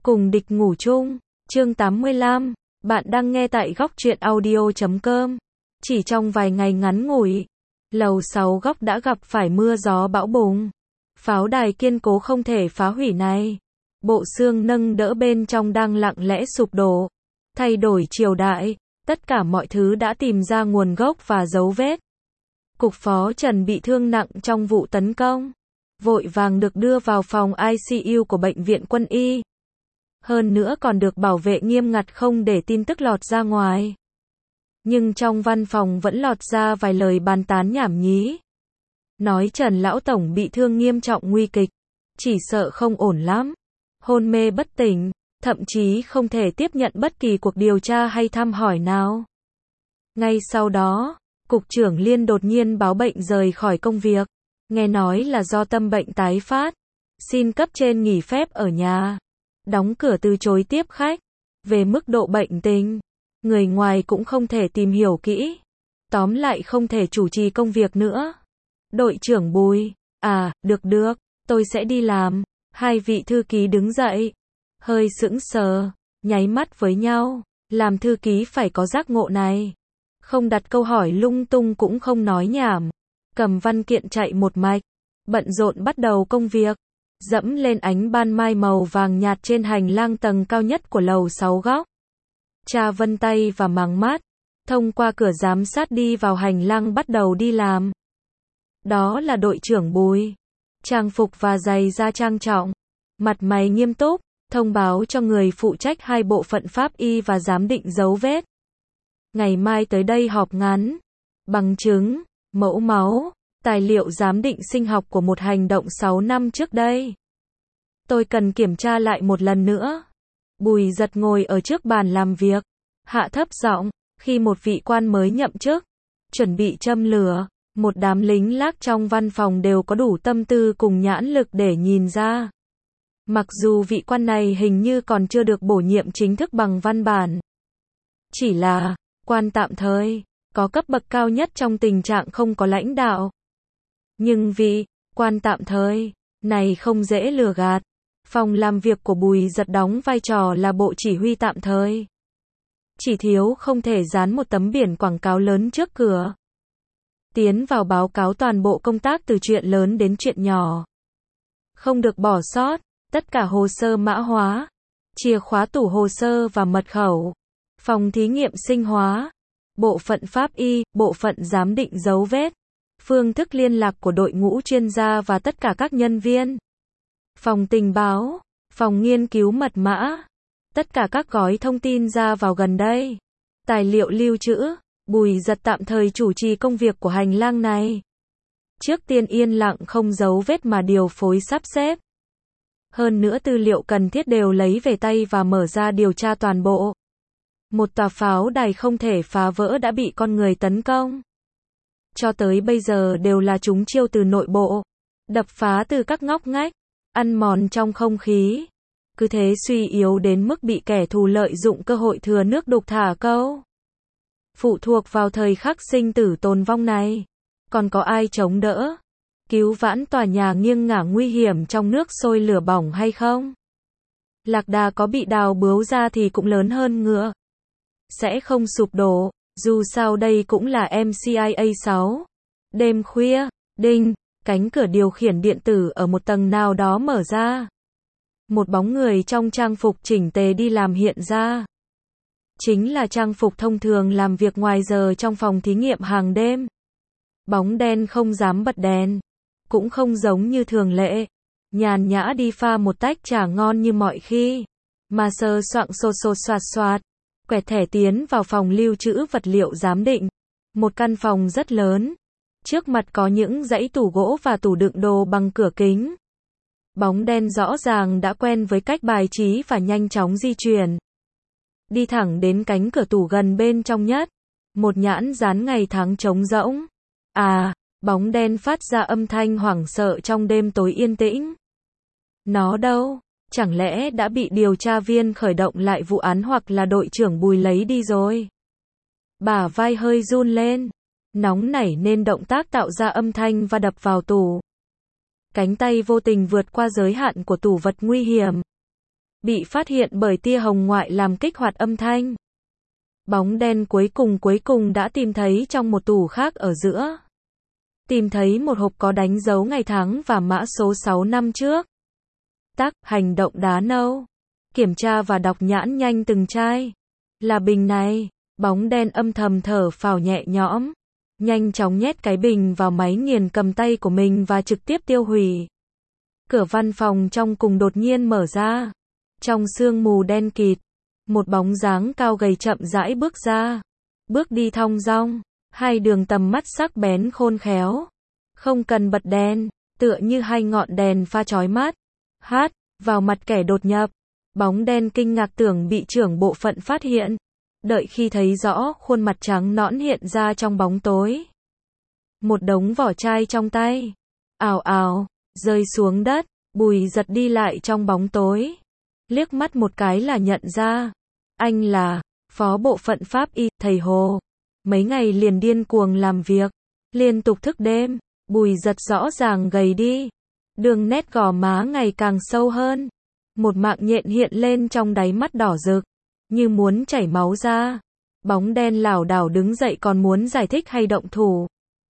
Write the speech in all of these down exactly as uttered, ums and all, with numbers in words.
Cùng địch ngủ chung, chương tám mươi lăm, bạn đang nghe tại góc truyện audio chấm com. Chỉ trong vài ngày ngắn ngủi, lầu sáu góc đã gặp phải mưa gió bão bùng. Pháo đài kiên cố không thể phá hủy này. Bộ xương nâng đỡ bên trong đang lặng lẽ sụp đổ. Thay đổi triều đại, tất cả mọi thứ đã tìm ra nguồn gốc và dấu vết. Cục phó Trần bị thương nặng trong vụ tấn công. Vội vàng được đưa vào phòng i xê u của bệnh viện quân y. Hơn nữa còn được bảo vệ nghiêm ngặt không để tin tức lọt ra ngoài. Nhưng trong văn phòng vẫn lọt ra vài lời bàn tán nhảm nhí. Nói Trần Lão Tổng bị thương nghiêm trọng nguy kịch. Chỉ sợ không ổn lắm. Hôn mê bất tỉnh, thậm chí không thể tiếp nhận bất kỳ cuộc điều tra hay thăm hỏi nào. Ngay sau đó, Cục trưởng Liên đột nhiên báo bệnh rời khỏi công việc. Nghe nói là do tâm bệnh tái phát. Xin cấp trên nghỉ phép ở nhà. Đóng cửa từ chối tiếp khách. Về mức độ bệnh tình, người ngoài cũng không thể tìm hiểu kỹ. Tóm lại không thể chủ trì công việc nữa. Đội trưởng Bùi, à, được được, tôi sẽ đi làm. Hai vị thư ký đứng dậy. Hơi sững sờ, nháy mắt với nhau. Làm thư ký phải có giác ngộ này. Không đặt câu hỏi lung tung cũng không nói nhảm. Cầm văn kiện chạy một mạch. Bận rộn bắt đầu công việc. Dẫm lên ánh ban mai màu vàng nhạt trên hành lang tầng cao nhất của lầu sáu góc. Tra vân tay và màng mắt. Thông qua cửa giám sát đi vào hành lang bắt đầu đi làm. Đó là đội trưởng Bùi. Trang phục và giày da trang trọng. Mặt mày nghiêm túc. Thông báo cho người phụ trách hai bộ phận pháp y và giám định dấu vết. Ngày mai tới đây họp ngắn. Bằng chứng, mẫu máu, tài liệu giám định sinh học của một hành động sáu năm trước đây. Tôi cần kiểm tra lại một lần nữa. Bùi Giật ngồi ở trước bàn làm việc. Hạ thấp giọng, khi một vị quan mới nhậm chức, chuẩn bị châm lửa, một đám lính lác trong văn phòng đều có đủ tâm tư cùng nhãn lực để nhìn ra. Mặc dù vị quan này hình như còn chưa được bổ nhiệm chính thức bằng văn bản. Chỉ là, quan tạm thời, có cấp bậc cao nhất trong tình trạng không có lãnh đạo. Nhưng vị quan tạm thời này không dễ lừa gạt. Phòng làm việc của Bùi Giật đóng vai trò là bộ chỉ huy tạm thời. Chỉ thiếu không thể dán một tấm biển quảng cáo lớn trước cửa. Tiến vào báo cáo toàn bộ công tác từ chuyện lớn đến chuyện nhỏ. Không được bỏ sót, tất cả hồ sơ mã hóa, chìa khóa tủ hồ sơ và mật khẩu, phòng thí nghiệm sinh hóa, bộ phận pháp y, bộ phận giám định dấu vết, phương thức liên lạc của đội ngũ chuyên gia và tất cả các nhân viên. Phòng tình báo, phòng nghiên cứu mật mã, tất cả các gói thông tin ra vào gần đây. Tài liệu lưu trữ, Bùi Giật tạm thời chủ trì công việc của hành lang này. Trước tiên yên lặng không giấu vết mà điều phối sắp xếp. Hơn nữa tư liệu cần thiết đều lấy về tay và mở ra điều tra toàn bộ. Một tòa pháo đài không thể phá vỡ đã bị con người tấn công. Cho tới bây giờ đều là chúng chiêu từ nội bộ. Đập phá từ các ngóc ngách. Ăn mòn trong không khí. Cứ thế suy yếu đến mức bị kẻ thù lợi dụng cơ hội thừa nước đục thả câu. Phụ thuộc vào thời khắc sinh tử tồn vong này. Còn có ai chống đỡ? Cứu vãn tòa nhà nghiêng ngả nguy hiểm trong nước sôi lửa bỏng hay không? Lạc đà có bị đào bướu ra thì cũng lớn hơn ngựa. Sẽ không sụp đổ, dù sao đây cũng là em xê i a sáu. Đêm khuya, đinh, cánh cửa điều khiển điện tử ở một tầng nào đó mở ra. Một bóng người trong trang phục chỉnh tề đi làm hiện ra. Chính là trang phục thông thường làm việc ngoài giờ trong phòng thí nghiệm hàng đêm. Bóng đen không dám bật đèn. Cũng không giống như thường lệ. Nhàn nhã đi pha một tách trà ngon như mọi khi. Mà sờ soạng xô xô xoạt xoạt. Quẹt thẻ tiến vào phòng lưu trữ vật liệu giám định. Một căn phòng rất lớn. Trước mặt có những dãy tủ gỗ và tủ đựng đồ bằng cửa kính. Bóng đen rõ ràng đã quen với cách bài trí và nhanh chóng di chuyển. Đi thẳng đến cánh cửa tủ gần bên trong nhất. Một nhãn dán ngày tháng trống rỗng. À, bóng đen phát ra âm thanh hoảng sợ trong đêm tối yên tĩnh. Nó đâu? Chẳng lẽ đã bị điều tra viên khởi động lại vụ án hoặc là đội trưởng Bùi lấy đi rồi? Bả vai hơi run lên. Nóng nảy nên động tác tạo ra âm thanh và đập vào tủ. Cánh tay vô tình vượt qua giới hạn của tủ vật nguy hiểm. bị phát hiện bởi tia hồng ngoại làm kích hoạt âm thanh. Bóng đen cuối cùng cuối cùng đã tìm thấy trong một tủ khác ở giữa. Tìm thấy một hộp có đánh dấu ngày tháng và mã số sáu năm trước. Tắc, hành động đá nâu. Kiểm tra và đọc nhãn nhanh từng chai. Là bình này. Bóng đen âm thầm thở phào nhẹ nhõm. Nhanh chóng nhét cái bình vào máy nghiền cầm tay của mình và trực tiếp tiêu hủy. Cửa văn phòng trong cùng đột nhiên mở ra. Trong sương mù đen kịt, một bóng dáng cao gầy chậm rãi bước ra. Bước đi thong dong, hai đường tầm mắt sắc bén khôn khéo. Không cần bật đèn, tựa như hai ngọn đèn pha chói mắt. Hát, vào mặt kẻ đột nhập. Bóng đen kinh ngạc tưởng bị trưởng bộ phận phát hiện. Đợi khi thấy rõ khuôn mặt trắng nõn hiện ra trong bóng tối. Một đống vỏ chai trong tay. Ào ào, rơi xuống đất, Bùi Giật đi lại trong bóng tối. Liếc mắt một cái là nhận ra. Anh là phó bộ phận pháp y, thầy Hồ. Mấy ngày liền điên cuồng làm việc. Liên tục thức đêm. Bùi Giật rõ ràng gầy đi. Đường nét gò má ngày càng sâu hơn. Một mạng nhện hiện lên trong đáy mắt đỏ rực. Như muốn chảy máu ra. Bóng đen lảo đảo đứng dậy còn muốn giải thích hay động thủ.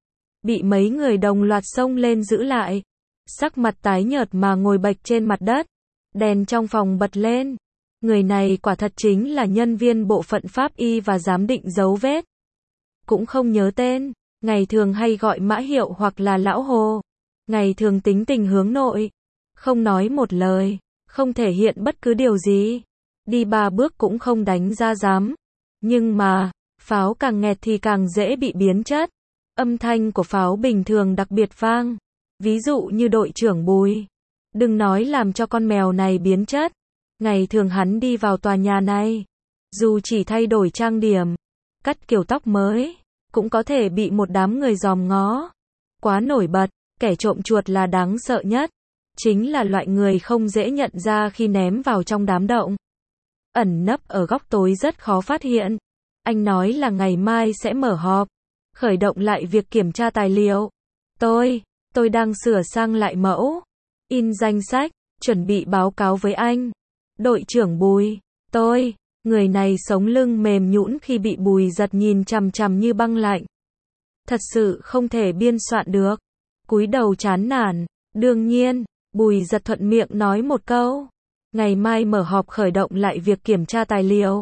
Bị mấy người đồng loạt xông lên giữ lại. Sắc mặt tái nhợt mà ngồi bạch trên mặt đất. Đèn trong phòng bật lên. Người này quả thật chính là nhân viên bộ phận pháp y và giám định dấu vết. Cũng không nhớ tên. Ngày thường hay gọi Mã Hiệu hoặc là Lão Hồ. Ngày thường tính tình hướng nội. Không nói một lời. Không thể hiện bất cứ điều gì. Đi ba bước cũng không đánh ra giám. Nhưng mà, pháo càng nghẹt thì càng dễ bị biến chất. Âm thanh của pháo bình thường đặc biệt vang. Ví dụ như đội trưởng Bùi. Đừng nói làm cho con mèo này biến chất. Ngày thường hắn đi vào tòa nhà này. Dù chỉ thay đổi trang điểm, cắt kiểu tóc mới, cũng có thể bị một đám người dòm ngó. Quá nổi bật, kẻ trộm chuột là đáng sợ nhất. Chính là loại người không dễ nhận ra khi ném vào trong đám động. Ẩn nấp ở góc tối rất khó phát hiện. Anh nói là ngày mai sẽ mở họp. Khởi động lại việc kiểm tra tài liệu. Tôi, tôi đang sửa sang lại mẫu. In danh sách, chuẩn bị báo cáo với anh. Đội trưởng Bùi, tôi, người này sống lưng mềm nhũn khi bị Bùi Giật nhìn chằm chằm như băng lạnh. Thật sự không thể biên soạn được. Cúi đầu chán nản, đương nhiên, Bùi Giật thuận miệng nói một câu. Ngày mai mở họp khởi động lại việc kiểm tra tài liệu.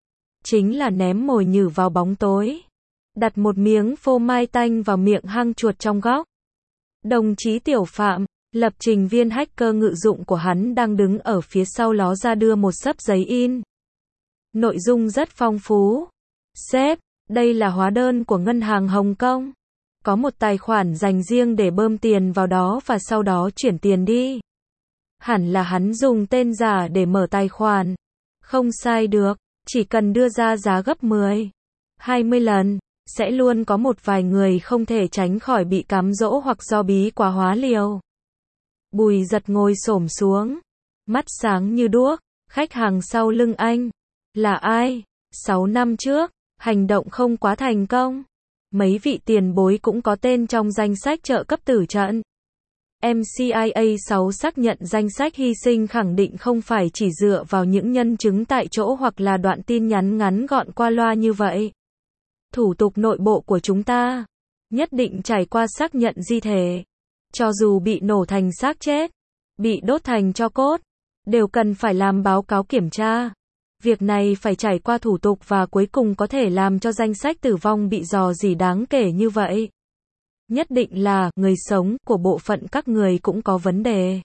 Chính là ném mồi nhử vào bóng tối. Đặt một miếng phô mai tanh vào miệng hang chuột trong góc. Đồng chí Tiểu Phạm, lập trình viên hacker ngự dụng của hắn đang đứng ở phía sau ló ra đưa một xấp giấy in. Nội dung rất phong phú. Sếp, đây là hóa đơn của ngân hàng Hồng Kông. Có một tài khoản dành riêng để bơm tiền vào đó và sau đó chuyển tiền đi. Hẳn là hắn dùng tên giả để mở tài khoản. Không sai được, chỉ cần đưa ra giá gấp mười, hai mươi lần, sẽ luôn có một vài người không thể tránh khỏi bị cám dỗ hoặc do bí quá hóa liều. Bùi Giật ngồi xổm xuống, mắt sáng như đuốc, khách hàng sau lưng anh. Là ai? Sáu năm trước, hành động không quá thành công. Mấy vị tiền bối cũng có tên trong danh sách trợ cấp tử trận. em xê i a sáu xác nhận danh sách hy sinh khẳng định không phải chỉ dựa vào những nhân chứng tại chỗ hoặc là đoạn tin nhắn ngắn gọn qua loa như vậy. Thủ tục nội bộ của chúng ta nhất định trải qua xác nhận di thể. Cho dù bị nổ thành xác chết, bị đốt thành tro cốt, đều cần phải làm báo cáo kiểm tra. Việc này phải trải qua thủ tục và cuối cùng có thể làm cho danh sách tử vong bị rò rỉ đáng kể như vậy. Nhất định là người sống của bộ phận các người cũng có vấn đề.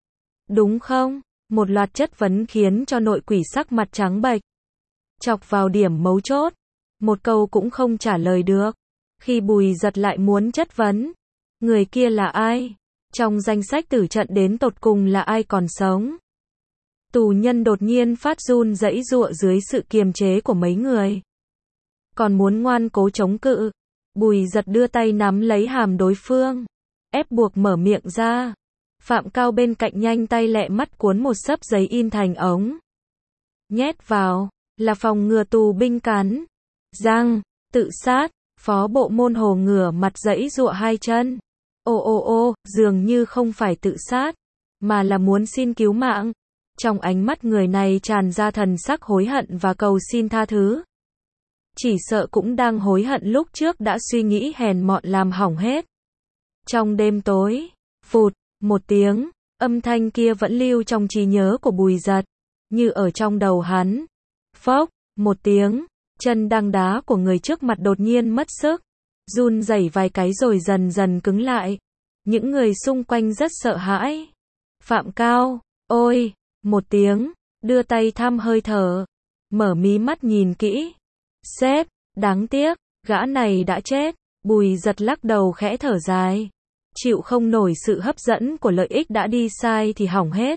Đúng không? Một loạt chất vấn khiến cho nội quỷ sắc mặt trắng bệch. Chọc vào điểm mấu chốt. Một câu cũng không trả lời được. Khi Bùi Giật lại muốn chất vấn. Người kia là ai? Trong danh sách tử trận đến tột cùng là ai còn sống? Tù nhân đột nhiên phát run rẩy giụa dưới sự kiềm chế của mấy người. Còn muốn ngoan cố chống cự. Bùi Giật đưa tay nắm lấy hàm đối phương. Ép buộc mở miệng ra. Phạm Cao bên cạnh nhanh tay lẹ mắt cuốn một xấp giấy in thành ống. Nhét vào. Là phòng ngừa tù binh cắn. Răng. Tự sát. Phó bộ môn Hồ ngửa mặt giãy giụa hai chân. Ô ô ô, dường như không phải tự sát. Mà là muốn xin cứu mạng. Trong ánh mắt người này tràn ra thần sắc hối hận và cầu xin tha thứ. Chỉ sợ cũng đang hối hận lúc trước đã suy nghĩ hèn mọn làm hỏng hết. Trong đêm tối, phụt, một tiếng, âm thanh kia vẫn lưu trong trí nhớ của Bùi Dật, như ở trong đầu hắn. Phốc, một tiếng, chân đang đá của người trước mặt đột nhiên mất sức, run rẩy vài cái rồi dần dần cứng lại. Những người xung quanh rất sợ hãi. Phạm Cao, ôi, một tiếng, đưa tay thăm hơi thở, mở mí mắt nhìn kỹ. Sếp, đáng tiếc, gã này đã chết. Bùi Dật lắc đầu khẽ thở dài. Chịu không nổi sự hấp dẫn của lợi ích đã đi sai thì hỏng hết.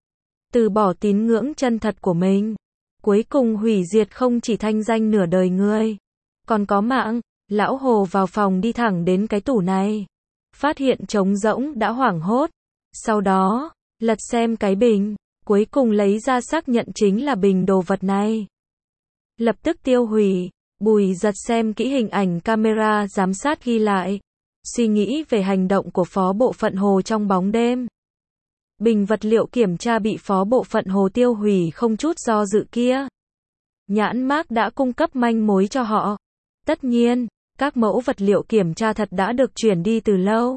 Từ bỏ tín ngưỡng chân thật của mình. Cuối cùng hủy diệt không chỉ thanh danh nửa đời người, còn có mạng. Lão Hồ vào phòng đi thẳng đến cái tủ này. Phát hiện trống rỗng đã hoảng hốt. Sau đó, lật xem cái bình. Cuối cùng lấy ra xác nhận chính là bình đồ vật này. Lập tức tiêu hủy. Bùi Dật xem kỹ hình ảnh camera giám sát ghi lại. Suy nghĩ về hành động của phó bộ phận Hồ trong bóng đêm. Bình vật liệu kiểm tra bị phó bộ phận Hồ tiêu hủy không chút do dự kia. Nhãn mác đã cung cấp manh mối cho họ. Tất nhiên, các mẫu vật liệu kiểm tra thật đã được chuyển đi từ lâu.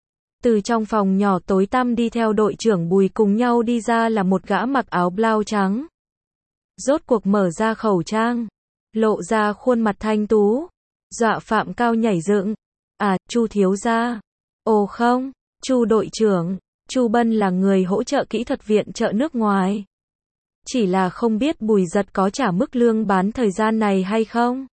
Từ trong phòng nhỏ tối tăm đi theo đội trưởng Bùi cùng nhau đi ra là một gã mặc áo blau trắng. Rốt cuộc mở ra khẩu trang, lộ ra khuôn mặt thanh tú, dọa Phạm Cao nhảy dựng. À, Chu thiếu gia. Ồ không, Chu đội trưởng, Chu Bân là người hỗ trợ kỹ thuật viện trợ nước ngoài. Chỉ là không biết Bùi Dật có trả mức lương bán thời gian này hay không?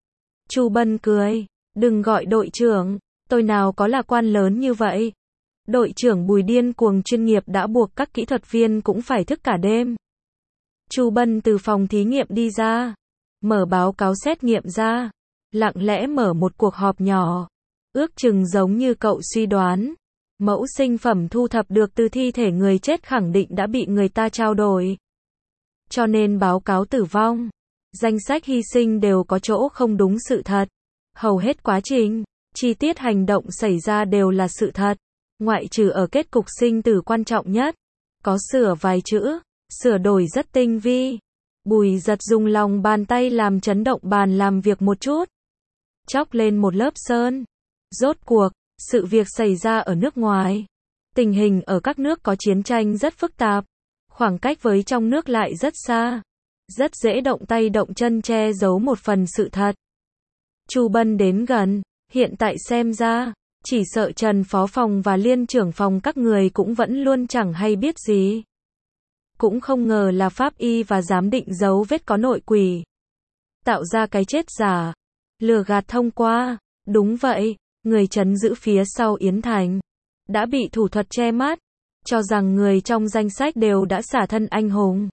Chu Bân cười, đừng gọi đội trưởng, tôi nào có là quan lớn như vậy. Đội trưởng Bùi điên cuồng chuyên nghiệp đã buộc các kỹ thuật viên cũng phải thức cả đêm. Chu Bân từ phòng thí nghiệm đi ra, mở báo cáo xét nghiệm ra, lặng lẽ mở một cuộc họp nhỏ. Ước chừng giống như cậu suy đoán, mẫu sinh phẩm thu thập được từ thi thể người chết khẳng định đã bị người ta trao đổi. Cho nên báo cáo tử vong, danh sách hy sinh đều có chỗ không đúng sự thật. Hầu hết quá trình, chi tiết hành động xảy ra đều là sự thật, ngoại trừ ở kết cục sinh tử quan trọng nhất. Có sửa vài chữ, sửa đổi rất tinh vi. Bùi Dật dùng lòng bàn tay làm chấn động bàn làm việc một chút. Chóc lên một lớp sơn. Rốt cuộc, sự việc xảy ra ở nước ngoài. Tình hình ở các nước có chiến tranh rất phức tạp. Khoảng cách với trong nước lại rất xa. Rất dễ động tay động chân che giấu một phần sự thật. Chu Bân đến gần, hiện tại xem ra, chỉ sợ Trần Phó Phòng và Liên trưởng phòng các người cũng vẫn luôn chẳng hay biết gì. Cũng không ngờ là pháp y và giám định dấu vết có nội quỷ. Tạo ra cái chết giả. Lừa gạt thông qua. Đúng vậy, người trấn giữ phía sau Yến Thành đã bị thủ thuật che mắt, cho rằng người trong danh sách đều đã xả thân anh hùng.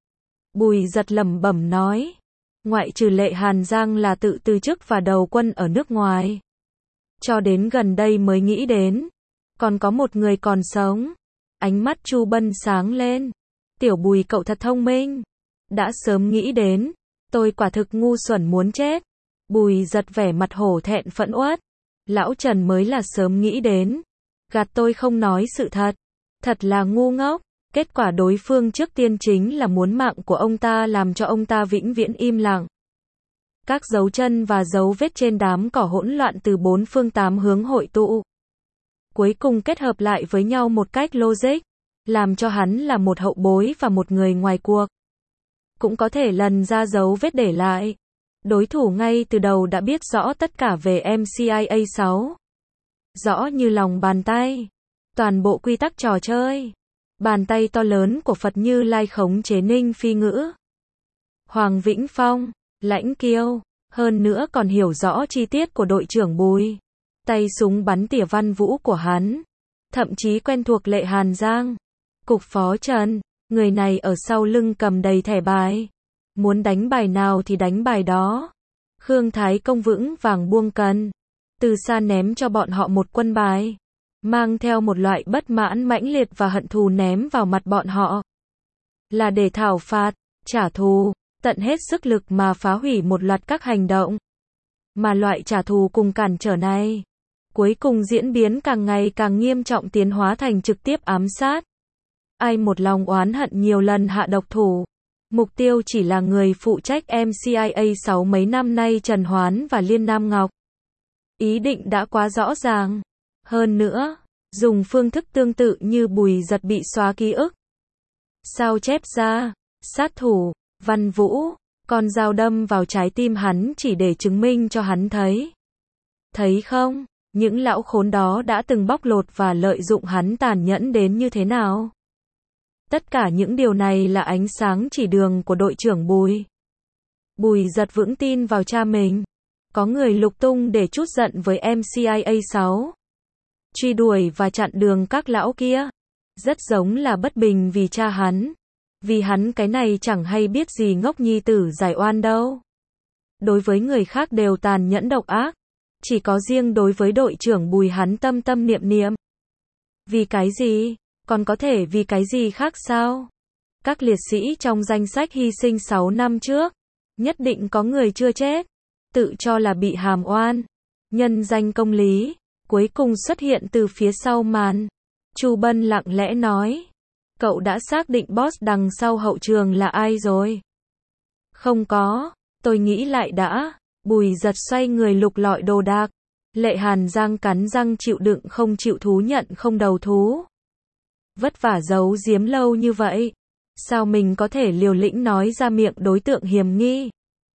Bùi Dật lẩm bẩm nói, ngoại trừ Lệ Hàn Giang là tự từ chức và đầu quân ở nước ngoài. Cho đến gần đây mới nghĩ đến, còn có một người còn sống. Ánh mắt Chu Bân sáng lên. Tiểu Bùi cậu thật thông minh. Đã sớm nghĩ đến, tôi quả thực ngu xuẩn muốn chết. Bùi Dật vẻ mặt hổ thẹn phẫn uất. Lão Trần mới là sớm nghĩ đến. Gạt tôi không nói sự thật. Thật là ngu ngốc. Kết quả đối phương trước tiên chính là muốn mạng của ông ta làm cho ông ta vĩnh viễn im lặng. Các dấu chân và dấu vết trên đám cỏ hỗn loạn từ bốn phương tám hướng hội tụ. Cuối cùng kết hợp lại với nhau một cách logic, làm cho hắn là một hậu bối và một người ngoài cuộc. Cũng có thể lần ra dấu vết để lại. Đối thủ ngay từ đầu đã biết rõ tất cả về em xê i a sáu. Rõ như lòng bàn tay. Toàn bộ quy tắc trò chơi. Bàn tay to lớn của Phật Như Lai khống chế Ninh Phi Ngữ. Hoàng Vĩnh Phong, Lãnh Kiêu, hơn nữa còn hiểu rõ chi tiết của đội trưởng Bùi. Tay súng bắn tỉa Văn Vũ của hắn. Thậm chí quen thuộc Lệ Hàn Giang. Cục phó Trần, người này ở sau lưng cầm đầy thẻ bài. Muốn đánh bài nào thì đánh bài đó. Khương Thái Công vững vàng buông cần. Từ xa ném cho bọn họ một quân bài. Mang theo một loại bất mãn mãnh liệt và hận thù ném vào mặt bọn họ. Là để thảo phạt, trả thù, tận hết sức lực mà phá hủy một loạt các hành động. Mà loại trả thù cùng cản trở này, cuối cùng diễn biến càng ngày càng nghiêm trọng tiến hóa thành trực tiếp ám sát. Ai một lòng oán hận nhiều lần hạ độc thủ. Mục tiêu chỉ là người phụ trách em xê i a sáu mấy năm nay Trần Hoán và Liên Nam Ngọc. Ý định đã quá rõ ràng. Hơn nữa, dùng phương thức tương tự như Bùi Giật bị xóa ký ức. Sao chép ra, sát thủ, Văn Vũ, con dao đâm vào trái tim hắn chỉ để chứng minh cho hắn thấy. Thấy không, những lão khốn đó đã từng bóc lột và lợi dụng hắn tàn nhẫn đến như thế nào. Tất cả những điều này là ánh sáng chỉ đường của đội trưởng Bùi. Bùi Giật vững tin vào cha mình. Có người lục tung để trút giận với em xê i a sáu. Truy đuổi và chặn đường các lão kia. Rất giống là bất bình vì cha hắn. Vì hắn cái này chẳng hay biết gì ngốc nhi tử giải oan đâu. Đối với người khác đều tàn nhẫn độc ác. Chỉ có riêng đối với đội trưởng Bùi hắn tâm tâm niệm niệm. Vì cái gì? Còn có thể vì cái gì khác sao? Các liệt sĩ trong danh sách hy sinh sáu năm trước. Nhất định có người chưa chết. Tự cho là bị hàm oan. Nhân danh công lý. Cuối cùng xuất hiện từ phía sau màn. Chu Bân lặng lẽ nói. Cậu đã xác định boss đằng sau hậu trường là ai rồi? Không có. Tôi nghĩ lại đã. Bùi Giật xoay người lục lọi đồ đạc. Lệ Hàn Giang cắn răng chịu đựng không chịu thú nhận không đầu thú. Vất vả giấu giếm lâu như vậy. Sao mình có thể liều lĩnh nói ra miệng đối tượng hiểm nghi?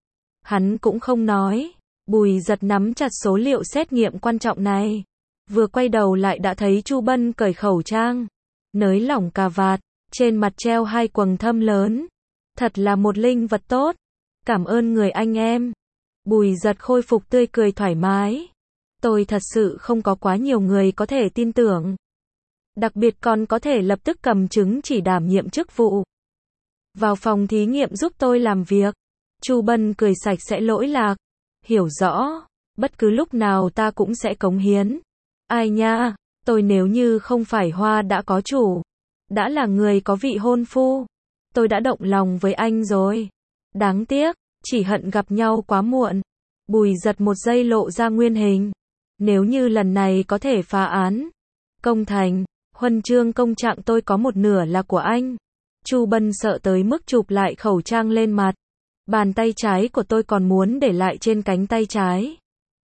Hắn cũng không nói. Bùi Giật nắm chặt số liệu xét nghiệm quan trọng này. Vừa quay đầu lại đã thấy Chu Bân cởi khẩu trang. Nới lỏng cà vạt. Trên mặt treo hai quầng thâm lớn. Thật là một linh vật tốt. Cảm ơn người anh em. Bùi Giật khôi phục tươi cười thoải mái. Tôi thật sự không có quá nhiều người có thể tin tưởng. Đặc biệt còn có thể lập tức cầm chứng chỉ đảm nhiệm chức vụ. Vào phòng thí nghiệm giúp tôi làm việc. Chu Bân cười sạch sẽ lỗi lạc. Hiểu rõ. Bất cứ lúc nào ta cũng sẽ cống hiến. Ai nha, tôi nếu như không phải Hoa đã có chủ. Đã là người có vị hôn phu. Tôi đã động lòng với anh rồi. Đáng tiếc, chỉ hận gặp nhau quá muộn. Bùi Giật một giây lộ ra nguyên hình. Nếu như lần này có thể phá án. Công thành. Huân chương công trạng tôi có một nửa là của anh. Chu Bân sợ tới mức chụp lại khẩu trang lên mặt. Bàn tay trái của tôi còn muốn để lại trên cánh tay trái.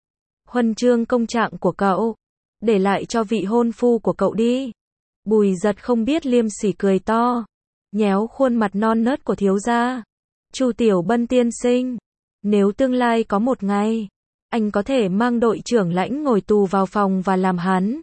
Huân chương công trạng của cậu. Để lại cho vị hôn phu của cậu đi. Bùi Giật không biết liêm sỉ cười to. Nhéo khuôn mặt non nớt của thiếu gia. Chu Tiểu Bân tiên sinh. Nếu tương lai có một ngày. Anh có thể mang đội trưởng Lãnh ngồi tù vào phòng và làm hắn.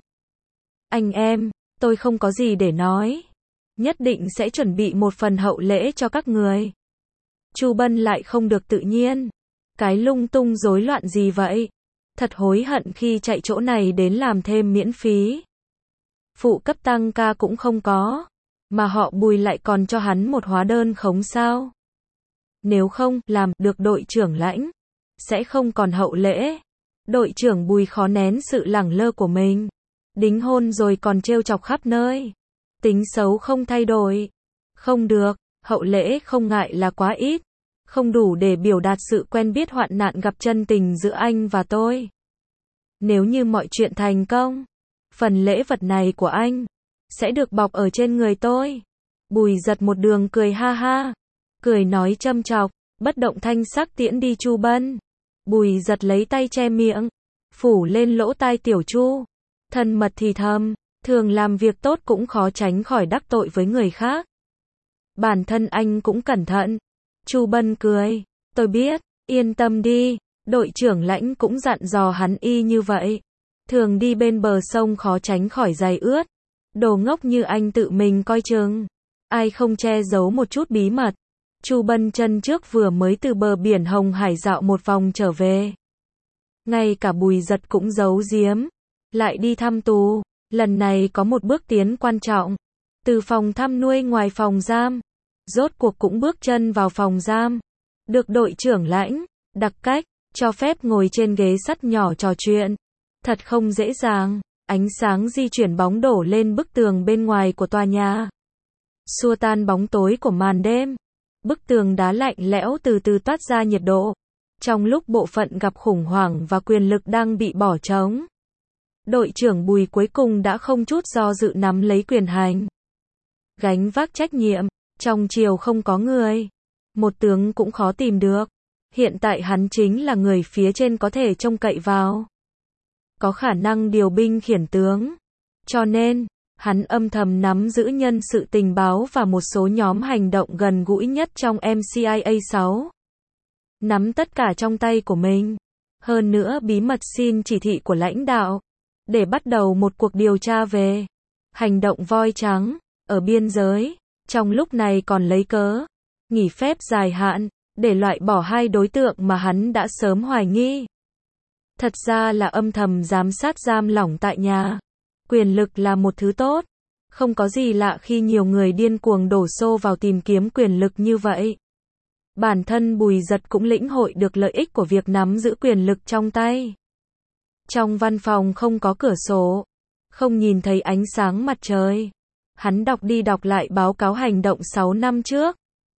Anh em. Tôi không có gì để nói. Nhất định sẽ chuẩn bị một phần hậu lễ cho các người. Chu Bân lại không được tự nhiên. Cái lung tung rối loạn gì vậy? Thật hối hận khi chạy chỗ này đến làm thêm miễn phí. Phụ cấp tăng ca cũng không có. Mà họ Bùi lại còn cho hắn một hóa đơn khống sao? Nếu không làm được đội trưởng Lãnh. Sẽ không còn hậu lễ. Đội trưởng Bùi khó nén sự lẳng lơ của mình. Đính hôn rồi còn trêu chọc khắp nơi. Tính xấu không thay đổi. Không được, hậu lễ không ngại là quá ít. Không đủ để biểu đạt sự quen biết hoạn nạn gặp chân tình giữa anh và tôi. Nếu như mọi chuyện thành công, phần lễ vật này của anh sẽ được bọc ở trên người tôi. Bùi Giật một đường cười ha ha. Cười nói châm chọc, bất động thanh sắc tiễn đi Chu Bân. Bùi Giật lấy tay che miệng, phủ lên lỗ tai Tiểu Chu. Thân mật thì thầm, thường làm việc tốt cũng khó tránh khỏi đắc tội với người khác. Bản thân anh cũng cẩn thận. Chu Bân cười, tôi biết, yên tâm đi, đội trưởng Lãnh cũng dặn dò hắn y như vậy. Thường đi bên bờ sông khó tránh khỏi giày ướt. Đồ ngốc như anh tự mình coi chừng. Ai không che giấu một chút bí mật. Chu Bân chân trước vừa mới từ bờ biển Hồng Hải dạo một vòng trở về. Ngay cả Bùi Giật cũng giấu giếm. Lại đi thăm tù. Lần này có một bước tiến quan trọng. Từ phòng thăm nuôi ngoài phòng giam. Rốt cuộc cũng bước chân vào phòng giam. Được đội trưởng Lãnh đặc cách, cho phép ngồi trên ghế sắt nhỏ trò chuyện. Thật không dễ dàng. Ánh sáng di chuyển bóng đổ lên bức tường bên ngoài của tòa nhà. Xua tan bóng tối của màn đêm. Bức tường đá lạnh lẽo từ từ toát ra nhiệt độ. Trong lúc bộ phận gặp khủng hoảng và quyền lực đang bị bỏ trống. Đội trưởng Bùi cuối cùng đã không chút do dự nắm lấy quyền hành. gánh vác trách nhiệm, trong triều không có người, một tướng cũng khó tìm được. Hiện tại hắn chính là người phía trên có thể trông cậy vào, có khả năng điều binh khiển tướng. Cho nên, hắn âm thầm nắm giữ nhân sự tình báo và một số nhóm hành động gần gũi nhất trong em xê i a sáu. Nắm tất cả trong tay của mình. Hơn nữa bí mật xin chỉ thị của lãnh đạo, để bắt đầu một cuộc điều tra về hành động voi trắng ở biên giới. Trong lúc này còn lấy cớ nghỉ phép dài hạn, để loại bỏ hai đối tượng mà hắn đã sớm hoài nghi. Thật ra là âm thầm giám sát giam lỏng tại nhà. Quyền lực là một thứ tốt. Không có gì lạ khi nhiều người điên cuồng đổ xô vào tìm kiếm quyền lực như vậy. Bản thân Bùi Dật cũng lĩnh hội được lợi ích của việc nắm giữ quyền lực trong tay. Trong văn phòng không có cửa sổ, không nhìn thấy ánh sáng mặt trời. Hắn đọc đi đọc lại báo cáo hành động sáu năm trước,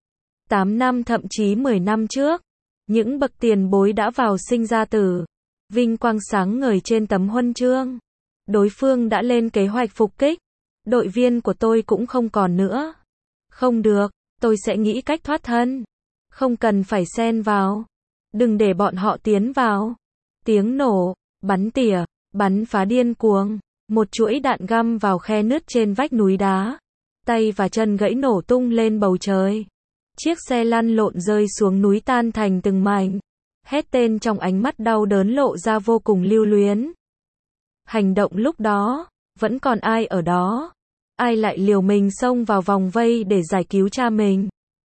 tám năm thậm chí mười năm trước. Những bậc tiền bối đã vào sinh ra tử, vinh quang sáng ngời trên tấm huân chương. Đối phương đã lên kế hoạch phục kích. Đội viên của tôi cũng không còn nữa. Không được, tôi sẽ nghĩ cách thoát thân. Không cần phải xen vào. Đừng để bọn họ tiến vào. Tiếng nổ, bắn tỉa, bắn phá điên cuồng. Một chuỗi đạn găm vào khe nứt trên vách núi đá. Tay và chân gãy nổ tung lên bầu trời. Chiếc xe lăn lộn rơi xuống núi tan thành từng mảnh. Hét tên trong ánh mắt đau đớn lộ ra vô cùng lưu luyến. Hành động lúc đó, vẫn còn ai ở đó? Ai lại liều mình xông vào vòng vây để giải cứu cha mình?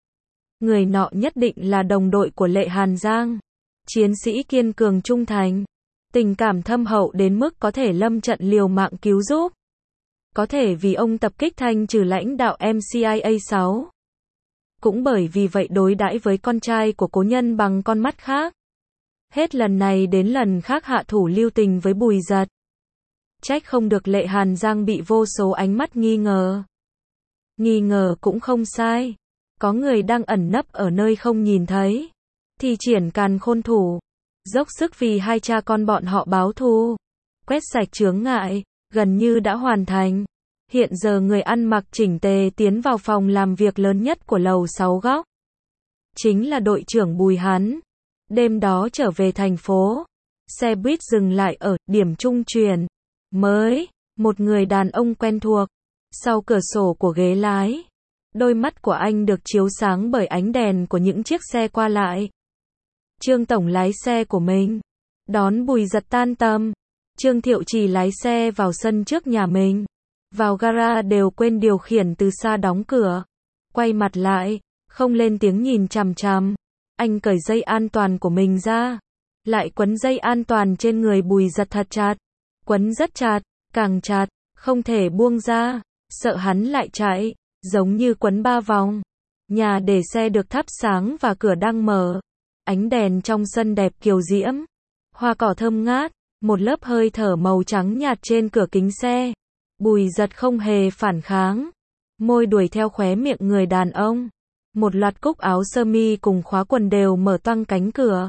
Người nọ nhất định là đồng đội của Lệ Hàn Giang. Chiến sĩ kiên cường trung thành. Tình cảm thâm hậu đến mức có thể lâm trận liều mạng cứu giúp. Có thể vì ông tập kích thanh trừ lãnh đạo em xê i a sáu. Cũng bởi vì vậy đối đãi với con trai của cố nhân bằng con mắt khác. Hết lần này đến lần khác hạ thủ lưu tình với Bùi Dật. Trách không được Lệ Hàn Giang bị vô số ánh mắt nghi ngờ. Nghi ngờ cũng không sai. Có người đang ẩn nấp ở nơi không nhìn thấy. Thì triển càn khôn thủ. Dốc sức vì hai cha con bọn họ báo thù. Quét sạch chướng ngại, gần như đã hoàn thành. Hiện giờ người ăn mặc chỉnh tề tiến vào phòng làm việc lớn nhất của lầu sáu góc. Chính là đội trưởng Bùi hắn. Đêm đó trở về thành phố. Xe buýt dừng lại ở điểm trung chuyển. Mới, một người đàn ông quen thuộc. Sau cửa sổ của ghế lái. Đôi mắt của anh được chiếu sáng bởi ánh đèn của những chiếc xe qua lại. Trương Tổng lái xe của mình. Đón Bùi Dật tan tầm. Trương Thiệu Trì lái xe vào sân trước nhà mình. Vào gara đều quên điều khiển từ xa đóng cửa. Quay mặt lại, không lên tiếng nhìn chằm chằm. Anh cởi dây an toàn của mình ra. Lại quấn dây an toàn trên người Bùi Dật thật chặt. Quấn rất chặt, càng chặt, không thể buông ra. Sợ hắn lại chạy, giống như quấn ba vòng. Nhà để xe được thắp sáng và cửa đang mở. Ánh đèn trong sân đẹp kiều diễm. Hoa cỏ thơm ngát, một lớp hơi thở màu trắng nhạt trên cửa kính xe. Bùi Dật không hề phản kháng. Môi đuổi theo khóe miệng người đàn ông. Một loạt cúc áo sơ mi cùng khóa quần đều mở toang cánh cửa.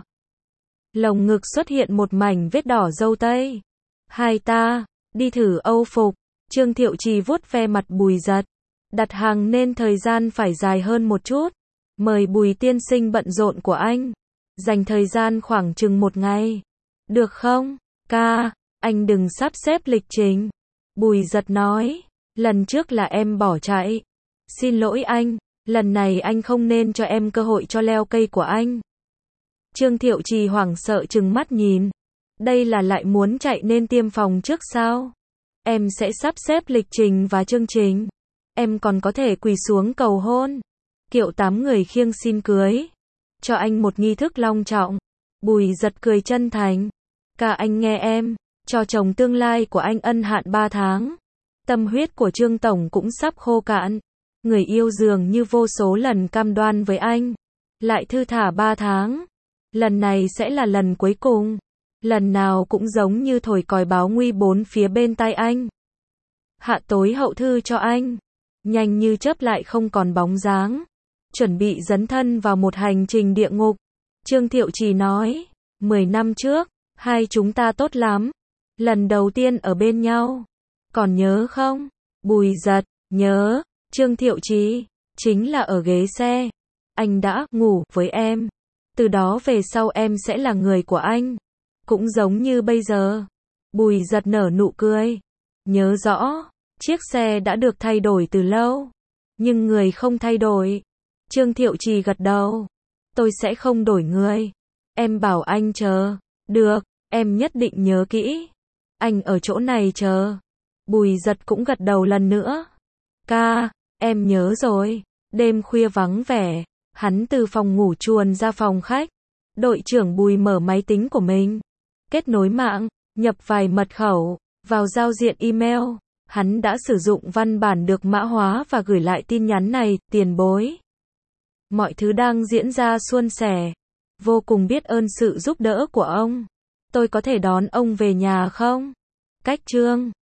Lồng ngực xuất hiện một mảnh vết đỏ dâu tây. Hai ta, đi thử âu phục. Trương Thiệu Trì vuốt ve mặt Bùi Dật. Đặt hàng nên thời gian phải dài hơn một chút. Mời Bùi tiên sinh bận rộn của anh. Dành thời gian khoảng chừng một ngày. Được không, ca, anh đừng sắp xếp lịch trình. Bùi Dật nói, lần trước là em bỏ chạy. Xin lỗi anh, lần này anh không nên cho em cơ hội cho leo cây của anh. Trương Thiệu Trì hoảng sợ trừng mắt nhìn. Đây là lại muốn chạy nên tiêm phòng trước sao? Em sẽ sắp xếp lịch trình và chương trình. Em còn có thể quỳ xuống cầu hôn. Kiệu tám người khiêng xin cưới. Cho anh một nghi thức long trọng. Bùi Dật cười chân thành. Ca anh nghe em. Cho chồng tương lai của anh ân hạn ba tháng. Tâm huyết của Trương Tổng cũng sắp khô cạn. Người yêu dường như vô số lần cam đoan với anh. Lại thư thả ba tháng. Lần này sẽ là lần cuối cùng. Lần nào cũng giống như thổi còi báo nguy bốn phía bên tai anh. Hạ tối hậu thư cho anh. Nhanh như chớp lại không còn bóng dáng. Chuẩn bị dấn thân vào một hành trình địa ngục. Trương Thiệu Trì nói. Mười năm trước, hai chúng ta tốt lắm. Lần đầu tiên ở bên nhau. Còn nhớ không? Bùi Dật, nhớ. Trương Thiệu Chí, chính là ở ghế xe. Anh đã ngủ với em. Từ đó về sau em sẽ là người của anh. Cũng giống như bây giờ. Bùi Giật nở nụ cười. Nhớ rõ, chiếc xe đã được thay đổi từ lâu. Nhưng người không thay đổi. Trương Thiệu Chí gật đầu. Tôi sẽ không đổi người. Em bảo anh chờ. Được, em nhất định nhớ kỹ. Anh ở chỗ này chờ. Bùi Giật cũng gật đầu lần nữa. Ca, em nhớ rồi. Đêm khuya vắng vẻ, hắn từ phòng ngủ chuồn ra phòng khách. Đội trưởng Bùi mở máy tính của mình. Kết nối mạng, nhập vài mật khẩu, vào giao diện email. Hắn đã sử dụng văn bản được mã hóa và gửi lại tin nhắn này, tiền bối. Mọi thứ đang diễn ra suôn sẻ. Vô cùng biết ơn sự giúp đỡ của ông. Tôi có thể đón ông về nhà không? Cách Trương